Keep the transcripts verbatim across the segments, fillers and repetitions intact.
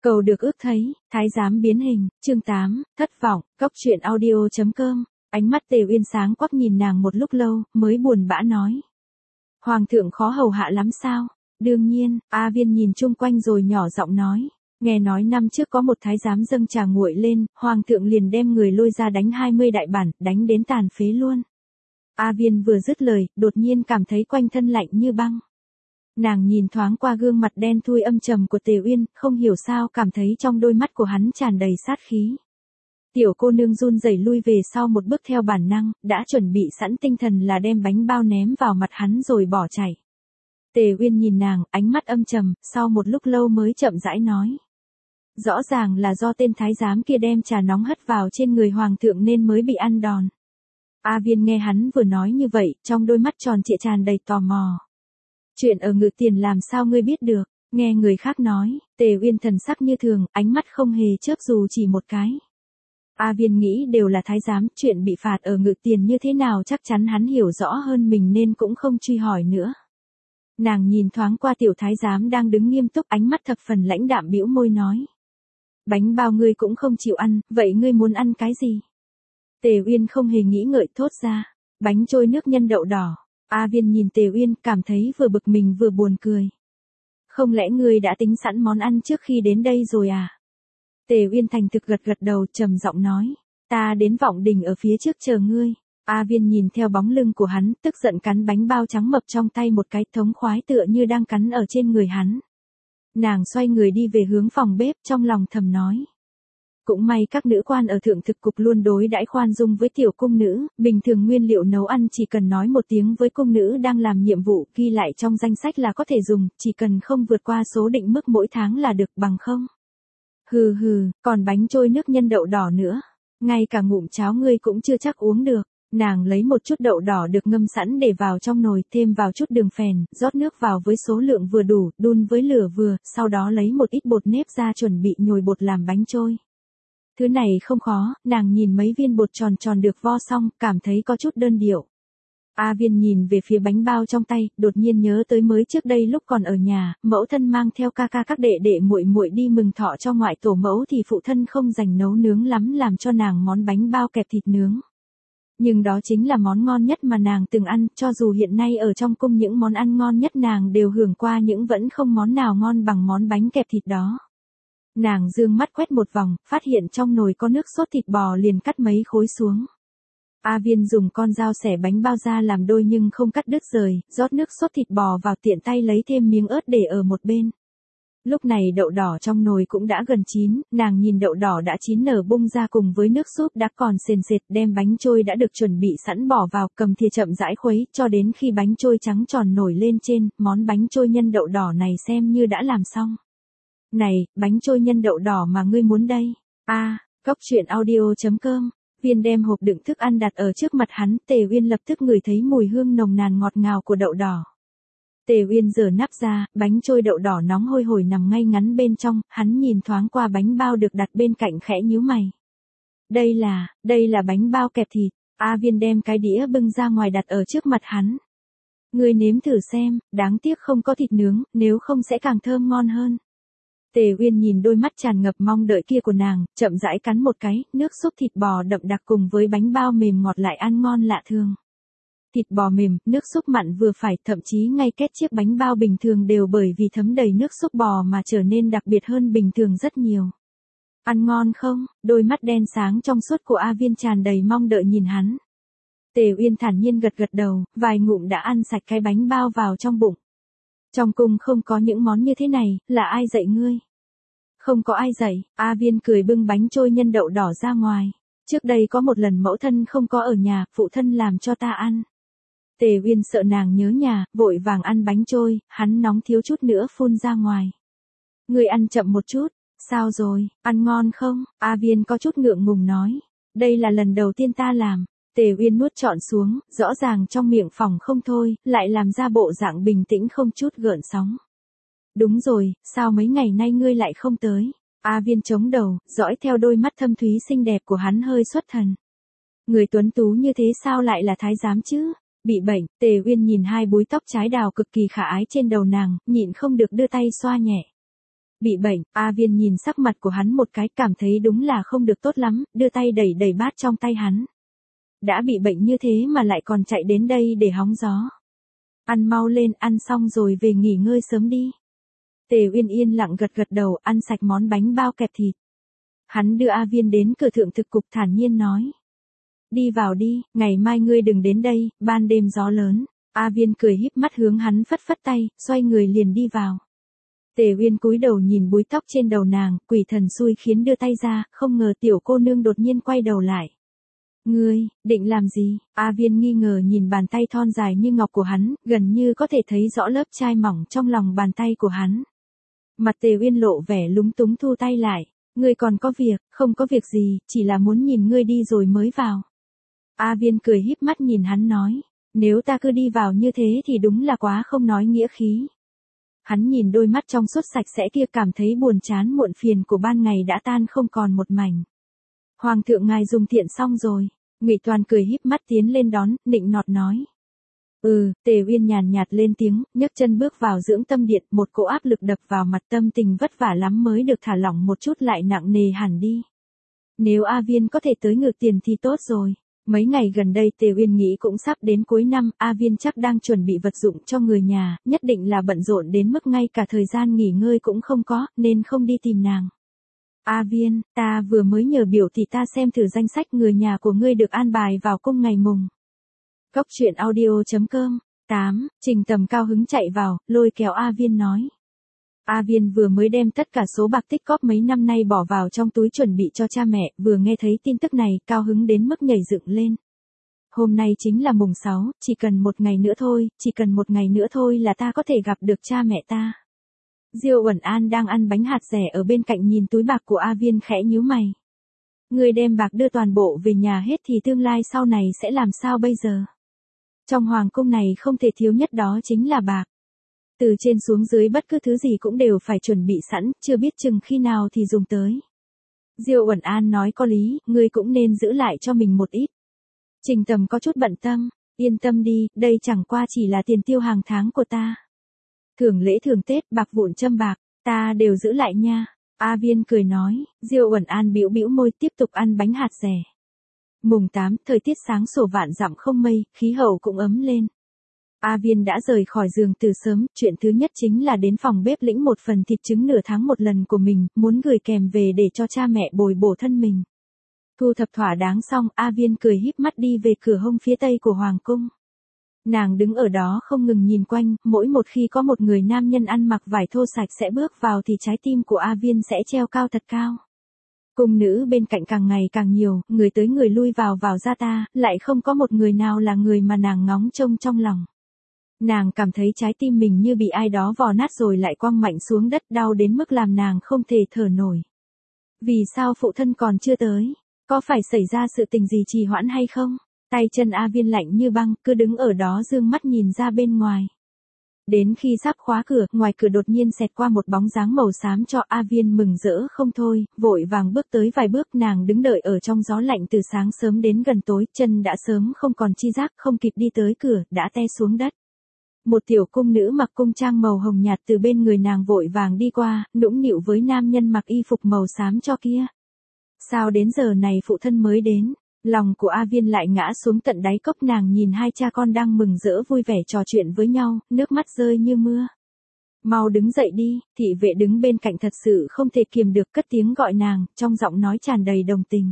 Cầu được ước thấy, thái giám biến hình, chương tám, thất vọng, cốc truyện audio.com, ánh mắt Tề Uyên sáng quắc nhìn nàng một lúc lâu, mới buồn bã nói. Hoàng thượng khó hầu hạ lắm sao? Đương nhiên, A Viên nhìn chung quanh rồi nhỏ giọng nói. Nghe nói năm trước có một thái giám dâng trà nguội lên, hoàng thượng liền đem người lôi ra đánh hai mươi đại bản, đánh đến tàn phế luôn. A Viên vừa dứt lời, đột nhiên cảm thấy quanh thân lạnh như băng. Nàng nhìn thoáng qua gương mặt đen thui âm trầm của Tề Uyên, không hiểu sao cảm thấy trong đôi mắt của hắn tràn đầy sát khí. Tiểu cô nương run rẩy lui về sau một bước theo bản năng, đã chuẩn bị sẵn tinh thần là đem bánh bao ném vào mặt hắn rồi bỏ chạy. Tề Uyên nhìn nàng, ánh mắt âm trầm, sau một lúc lâu mới chậm rãi nói. Rõ ràng là do tên thái giám kia đem trà nóng hất vào trên người hoàng thượng nên mới bị ăn đòn. A Viên nghe hắn vừa nói như vậy, trong đôi mắt tròn trịa tràn đầy tò mò. Chuyện ở Ngự Tiền làm sao ngươi biết được? Nghe người khác nói, Tề Uyên thần sắc như thường, ánh mắt không hề chớp dù chỉ một cái. A Viên nghĩ đều là thái giám, chuyện bị phạt ở Ngự Tiền như thế nào chắc chắn hắn hiểu rõ hơn mình nên cũng không truy hỏi nữa. Nàng nhìn thoáng qua tiểu thái giám đang đứng nghiêm túc, ánh mắt thập phần lãnh đạm bĩu môi nói. Bánh bao ngươi cũng không chịu ăn, vậy ngươi muốn ăn cái gì? Tề Uyên không hề nghĩ ngợi thốt ra, bánh trôi nước nhân đậu đỏ. A Viên nhìn Tề Uyên cảm thấy vừa bực mình vừa buồn cười. Không lẽ ngươi đã tính sẵn món ăn trước khi đến đây rồi à? Tề Uyên thành thực gật gật đầu trầm giọng nói, ta đến Vọng Đình ở phía trước chờ ngươi. A Viên nhìn theo bóng lưng của hắn, tức giận cắn bánh bao trắng mập trong tay một cái, thống khoái tựa như đang cắn ở trên người hắn. Nàng xoay người đi về hướng phòng bếp, trong lòng thầm nói. Cũng may các nữ quan ở thượng thực cục luôn đối đãi khoan dung với tiểu cung nữ, bình thường nguyên liệu nấu ăn chỉ cần nói một tiếng với cung nữ đang làm nhiệm vụ, ghi lại trong danh sách là có thể dùng, chỉ cần không vượt qua số định mức mỗi tháng là được, bằng không. Hừ hừ, còn bánh trôi nước nhân đậu đỏ nữa, ngay cả ngụm cháo ngươi cũng chưa chắc uống được. Nàng lấy một chút đậu đỏ được ngâm sẵn để vào trong nồi, thêm vào chút đường phèn, rót nước vào với số lượng vừa đủ, đun với lửa vừa, sau đó lấy một ít bột nếp ra chuẩn bị nhồi bột làm bánh trôi. Thứ này không khó, nàng nhìn mấy viên bột tròn tròn được vo xong, cảm thấy có chút đơn điệu. A Viên nhìn về phía bánh bao trong tay, đột nhiên nhớ tới mới trước đây lúc còn ở nhà, mẫu thân mang theo ca ca các đệ đệ muội muội đi mừng thọ cho ngoại tổ mẫu thì phụ thân không dành nấu nướng lắm làm cho nàng món bánh bao kẹp thịt nướng. Nhưng đó chính là món ngon nhất mà nàng từng ăn, cho dù hiện nay ở trong cung những món ăn ngon nhất nàng đều hưởng qua nhưng vẫn không món nào ngon bằng món bánh kẹp thịt đó. Nàng dương mắt quét một vòng, phát hiện trong nồi có nước sốt thịt bò liền cắt mấy khối xuống. A Viên dùng con dao xẻ bánh bao ra làm đôi nhưng không cắt đứt rời, rót nước sốt thịt bò vào tiện tay lấy thêm miếng ớt để ở một bên. Lúc này đậu đỏ trong nồi cũng đã gần chín, nàng nhìn đậu đỏ đã chín nở bung ra cùng với nước súp đã còn sền sệt, đem bánh trôi đã được chuẩn bị sẵn bỏ vào, cầm thìa chậm rãi khuấy, cho đến khi bánh trôi trắng tròn nổi lên trên, món bánh trôi nhân đậu đỏ này xem như đã làm xong. Này, bánh trôi nhân đậu đỏ mà ngươi muốn đây? A, à, cốc truyện audio.com. Viên đem hộp đựng thức ăn đặt ở trước mặt hắn, Tề Uyên lập tức ngửi thấy mùi hương nồng nàn ngọt ngào của đậu đỏ. Tề Uyên giở nắp ra, bánh trôi đậu đỏ nóng hôi hổi nằm ngay ngắn bên trong, hắn nhìn thoáng qua bánh bao được đặt bên cạnh khẽ nhíu mày. Đây là, đây là bánh bao kẹp thịt. A Viên đem cái đĩa bưng ra ngoài đặt ở trước mặt hắn. Ngươi nếm thử xem, đáng tiếc không có thịt nướng, nếu không sẽ càng thơm ngon hơn. Tề Uyên nhìn đôi mắt tràn ngập mong đợi kia của nàng, chậm rãi cắn một cái, nước súp thịt bò đậm đặc cùng với bánh bao mềm ngọt lại ăn ngon lạ thường. Thịt bò mềm, nước súp mặn vừa phải, thậm chí ngay kết chiếc bánh bao bình thường đều bởi vì thấm đầy nước súp bò mà trở nên đặc biệt hơn bình thường rất nhiều. Ăn ngon không? Đôi mắt đen sáng trong suốt của A Viên tràn đầy mong đợi nhìn hắn. Tề Uyên thản nhiên gật gật đầu, vài ngụm đã ăn sạch cái bánh bao vào trong bụng. Trong cung không có những món như thế này, là ai dạy ngươi? Không có ai dạy, A Viên cười bưng bánh trôi nhân đậu đỏ ra ngoài. Trước đây có một lần mẫu thân không có ở nhà, phụ thân làm cho ta ăn. Tề Uyên sợ nàng nhớ nhà, vội vàng ăn bánh trôi, hắn nóng thiếu chút nữa phun ra ngoài. Ngươi ăn chậm một chút, sao rồi, ăn ngon không? A Viên có chút ngượng ngùng nói. Đây là lần đầu tiên ta làm. Tề Uyên nuốt trọn xuống, rõ ràng trong miệng phỏng không thôi, lại làm ra bộ dạng bình tĩnh không chút gợn sóng. Đúng rồi, sao mấy ngày nay ngươi lại không tới? A Viên chống đầu, dõi theo đôi mắt thâm thúy xinh đẹp của hắn hơi xuất thần. Người tuấn tú như thế sao lại là thái giám chứ? Bị bệnh, Tề Uyên nhìn hai búi tóc trái đào cực kỳ khả ái trên đầu nàng, nhịn không được đưa tay xoa nhẹ. Bị bệnh, A Viên nhìn sắc mặt của hắn một cái, cảm thấy đúng là không được tốt lắm, đưa tay đẩy đẩy bát trong tay hắn. Đã bị bệnh như thế mà lại còn chạy đến đây để hóng gió. Ăn mau lên, ăn xong rồi về nghỉ ngơi sớm đi. Tề Uyên yên lặng gật gật đầu, ăn sạch món bánh bao kẹp thịt. Hắn đưa A Viên đến cửa thượng thực cục thản nhiên nói. Đi vào đi, ngày mai ngươi đừng đến đây, ban đêm gió lớn. A Viên cười híp mắt hướng hắn phất phất tay, xoay người liền đi vào. Tề Uyên cúi đầu nhìn búi tóc trên đầu nàng, quỷ thần xui khiến đưa tay ra, không ngờ tiểu cô nương đột nhiên quay đầu lại. Ngươi, định làm gì? A Viên nghi ngờ nhìn bàn tay thon dài như ngọc của hắn, gần như có thể thấy rõ lớp chai mỏng trong lòng bàn tay của hắn. Mặt Tề Uyên lộ vẻ lúng túng thu tay lại. Ngươi còn có việc, không có việc gì, chỉ là muốn nhìn ngươi đi rồi mới vào. A Viên cười híp mắt nhìn hắn nói, nếu ta cứ đi vào như thế thì đúng là quá không nói nghĩa khí. Hắn nhìn đôi mắt trong suốt sạch sẽ kia, cảm thấy buồn chán muộn phiền của ban ngày đã tan không còn một mảnh. Hoàng thượng ngài dùng thiện xong rồi. Ngụy Toàn cười híp mắt tiến lên đón, nịnh nọt nói. Ừ, Tề Uyên nhàn nhạt lên tiếng, nhấc chân bước vào dưỡng tâm điện, một cỗ áp lực đập vào mặt, tâm tình vất vả lắm mới được thả lỏng một chút lại nặng nề hẳn đi. Nếu A Viên có thể tới ngược tiền thì tốt rồi. Mấy ngày gần đây Tề Uyên nghĩ cũng sắp đến cuối năm, A Viên chắc đang chuẩn bị vật dụng cho người nhà, nhất định là bận rộn đến mức ngay cả thời gian nghỉ ngơi cũng không có, nên không đi tìm nàng. A Viên, ta vừa mới nhờ biểu thì ta xem thử danh sách người nhà của ngươi được an bài vào cung ngày mùng. Cốc truyện audio chấm com. tám. Trình Tầm cao hứng chạy vào, lôi kéo A Viên nói. A Viên vừa mới đem tất cả số bạc tích cóp mấy năm nay bỏ vào trong túi chuẩn bị cho cha mẹ, vừa nghe thấy tin tức này, cao hứng đến mức nhảy dựng lên. Hôm nay chính là mùng sáu, chỉ cần một ngày nữa thôi, chỉ cần một ngày nữa thôi là ta có thể gặp được cha mẹ ta. Diêu Uẩn An đang ăn bánh hạt dẻ ở bên cạnh nhìn túi bạc của A Viên khẽ nhíu mày. Người đem bạc đưa toàn bộ về nhà hết thì tương lai sau này sẽ làm sao bây giờ? Trong hoàng cung này không thể thiếu nhất đó chính là bạc. Từ trên xuống dưới bất cứ thứ gì cũng đều phải chuẩn bị sẵn, chưa biết chừng khi nào thì dùng tới. Diêu Uẩn An nói có lý, ngươi cũng nên giữ lại cho mình một ít. Trình Tầm có chút bận tâm, yên tâm đi, đây chẳng qua chỉ là tiền tiêu hàng tháng của ta. Thưởng lễ thưởng Tết, bạc vụn châm bạc, ta đều giữ lại nha. A Viên cười nói, Diêu Uẩn An bĩu bĩu môi tiếp tục ăn bánh hạt dẻ. Mùng tám, thời tiết sáng sủa vạn dặm không mây, khí hậu cũng ấm lên. A Viên đã rời khỏi giường từ sớm, chuyện thứ nhất chính là đến phòng bếp lĩnh một phần thịt trứng nửa tháng một lần của mình, muốn gửi kèm về để cho cha mẹ bồi bổ thân mình. Thu thập thỏa đáng xong, A Viên cười híp mắt đi về cửa hông phía tây của hoàng cung. Nàng đứng ở đó không ngừng nhìn quanh, mỗi một khi có một người nam nhân ăn mặc vải thô sạch sẽ bước vào thì trái tim của A Viên sẽ treo cao thật cao. Cung nữ bên cạnh càng ngày càng nhiều, người tới người lui vào vào ra ta, lại không có một người nào là người mà nàng ngóng trông trong lòng. Nàng cảm thấy trái tim mình như bị ai đó vò nát rồi lại quăng mạnh xuống đất, đau đến mức làm nàng không thể thở nổi. Vì sao phụ thân còn chưa tới? Có phải xảy ra sự tình gì trì hoãn hay không? Tay chân A Viên lạnh như băng, cứ đứng ở đó dương mắt nhìn ra bên ngoài. Đến khi sắp khóa cửa, ngoài cửa đột nhiên xẹt qua một bóng dáng màu xám cho A Viên mừng rỡ không thôi, vội vàng bước tới vài bước, nàng đứng đợi ở trong gió lạnh từ sáng sớm đến gần tối, chân đã sớm không còn chi giác, không kịp đi tới cửa, đã té xuống đất. Một tiểu cung nữ mặc cung trang màu hồng nhạt từ bên người nàng vội vàng đi qua, nũng nịu với nam nhân mặc y phục màu xám cho kia. Sao đến giờ này phụ thân mới đến? Lòng của A Viên lại ngã xuống tận đáy cốc, nàng nhìn hai cha con đang mừng rỡ vui vẻ trò chuyện với nhau, nước mắt rơi như mưa. Mau đứng dậy đi, thị vệ đứng bên cạnh thật sự không thể kiềm được cất tiếng gọi nàng, trong giọng nói tràn đầy đồng tình.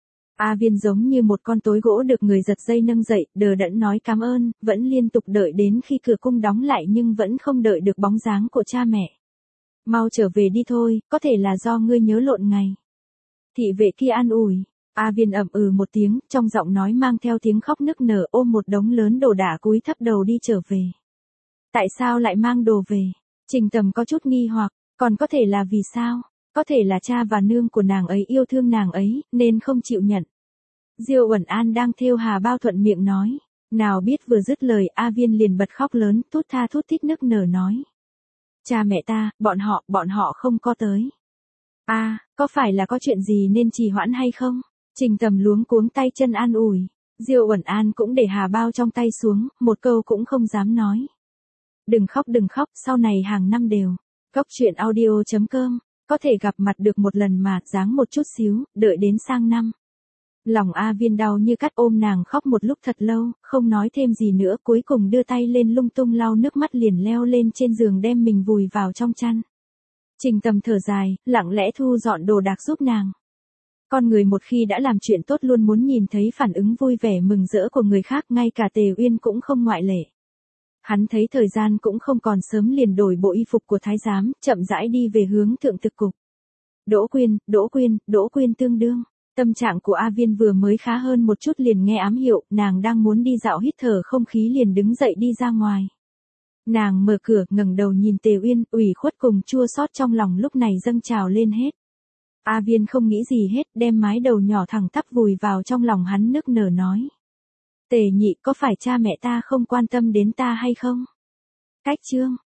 A Viên giống như một con tối gỗ được người giật dây nâng dậy, đờ đẫn nói cảm ơn, vẫn liên tục đợi đến khi cửa cung đóng lại nhưng vẫn không đợi được bóng dáng của cha mẹ. Mau trở về đi thôi, có thể là do ngươi nhớ lộn ngày. Thị vệ kia an ủi. A Viên ậm ừ một tiếng, trong giọng nói mang theo tiếng khóc nức nở, ôm một đống lớn đồ đả cúi thấp đầu đi trở về. Tại sao lại mang đồ về? Trình Tầm có chút nghi hoặc, còn có thể là vì sao? Có thể là cha và nương của nàng ấy yêu thương nàng ấy, nên không chịu nhận. Diêu Uẩn An đang thêu hà bao thuận miệng nói. Nào biết vừa dứt lời A Viên liền bật khóc lớn, thút tha thút thít nức nở nói. Cha mẹ ta, bọn họ, bọn họ không có tới. A, à, có phải là có chuyện gì nên trì hoãn hay không? Trình Tầm luống cuống tay chân an ủi. Diêu Uẩn An cũng để hà bao trong tay xuống, một câu cũng không dám nói. Đừng khóc đừng khóc, sau này hàng năm đều. Cốc truyện audio chấm com Có thể gặp mặt được một lần mà, dáng một chút xíu, đợi đến sang năm. Lòng A Viên đau như cắt, ôm nàng khóc một lúc thật lâu, không nói thêm gì nữa, cuối cùng đưa tay lên lung tung lau nước mắt, liền leo lên trên giường đem mình vùi vào trong chăn. Trình Tầm thở dài, lặng lẽ thu dọn đồ đạc giúp nàng. Con người một khi đã làm chuyện tốt luôn muốn nhìn thấy phản ứng vui vẻ mừng rỡ của người khác, ngay cả Tề Uyên cũng không ngoại lệ. Hắn thấy thời gian cũng không còn sớm, liền đổi bộ y phục của thái giám, chậm rãi đi về hướng thượng thực cục. Đỗ Quyên, Đỗ Quyên, Đỗ Quyên tương đương. Tâm trạng của A Viên vừa mới khá hơn một chút, liền nghe ám hiệu, nàng đang muốn đi dạo hít thở không khí liền đứng dậy đi ra ngoài. Nàng mở cửa, ngẩng đầu nhìn Tề Uyên, ủy khuất cùng chua xót trong lòng lúc này dâng trào lên hết. A Viên không nghĩ gì hết, đem mái đầu nhỏ thẳng tắp vùi vào trong lòng hắn, nức nở nói. Tề nhị, có phải cha mẹ ta không quan tâm đến ta hay không? Cách chương.